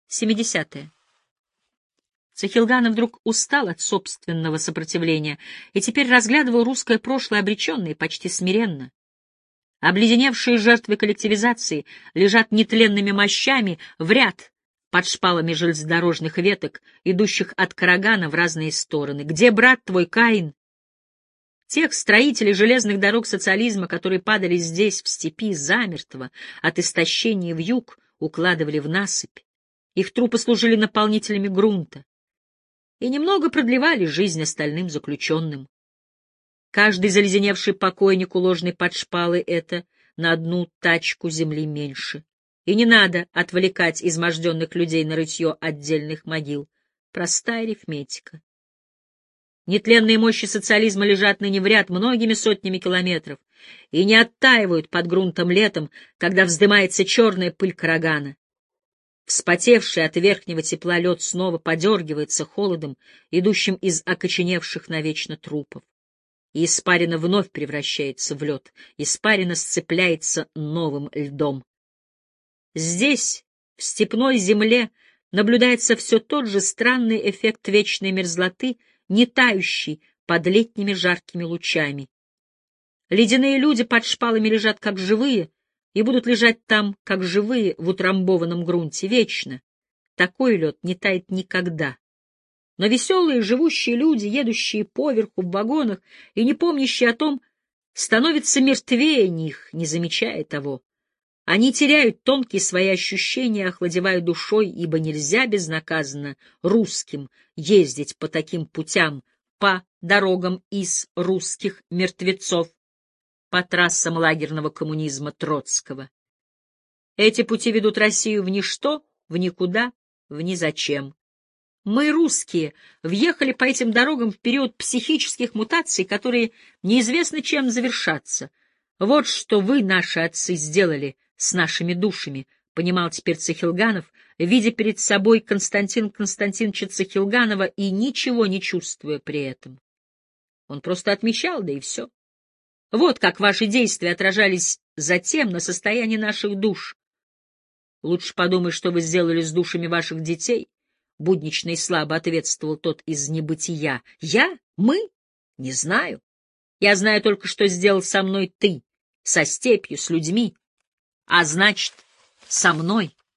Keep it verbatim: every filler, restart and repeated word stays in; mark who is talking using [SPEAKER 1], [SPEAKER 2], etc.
[SPEAKER 1] семидесятые. Цахилганов вдруг устал от собственного сопротивления и теперь разглядывал русское прошлое обреченно и почти смиренно. Обледеневшие жертвы коллективизации лежат нетленными мощами в ряд под шпалами железнодорожных веток, идущих от Карагана в разные стороны. Где брат твой, Каин? Тех строителей железных дорог социализма, которые падали здесь, в степи, замертво, от истощения вьюг, укладывали в насыпь. Их трупы служили наполнителями грунта и немного продлевали жизнь остальным заключенным. Каждый заледеневший покойник, уложенный под шпалы, — это на одну тачку земли меньше. И не надо отвлекать изможденных людей на рытье отдельных могил. Простая арифметика. Нетленные мощи социализма лежат ныне в ряд многими сотнями километров и не оттаивают под грунтом летом, когда вздымается черная пыль Карагана. Вспотевший от верхнего тепла лед снова подергивается холодом, идущим из окоченевших навечно трупов. И испарина вновь превращается в лед, испарина сцепляется новым льдом. Здесь, в степной земле, наблюдается все тот же странный эффект вечной мерзлоты, не тающий под летними жаркими лучами. Ледяные люди под шпалами лежат как живые и будут лежать там, как живые, в утрамбованном грунте, вечно. Такой лед не тает никогда. Но веселые, живущие люди, едущие поверху в вагонах и не помнящие о том, становятся мертвее них, не замечая того. Они теряют тонкие свои ощущения, охладевая душой, ибо нельзя безнаказанно русским ездить по таким путям, по дорогам из русских мертвецов, по трассам лагерного коммунизма Троцкого. Эти пути ведут Россию в ничто, в никуда, в низачем. Мы, русские, въехали по этим дорогам в период психических мутаций, которые неизвестно чем завершатся. Вот что вы, наши отцы, сделали с нашими душами, понимал теперь Цахилганов, видя перед собой Константина Константиновича Цахилганова и ничего не чувствуя при этом. Он просто отмечал, да и все. Вот как ваши действия отражались затем на состоянии наших душ. Лучше подумай, что вы сделали с душами ваших детей. Буднично и слабо ответствовал тот из небытия. Я? Мы? Не знаю. Я знаю только, что сделал со мной ты, со степью, с людьми, а значит, со мной.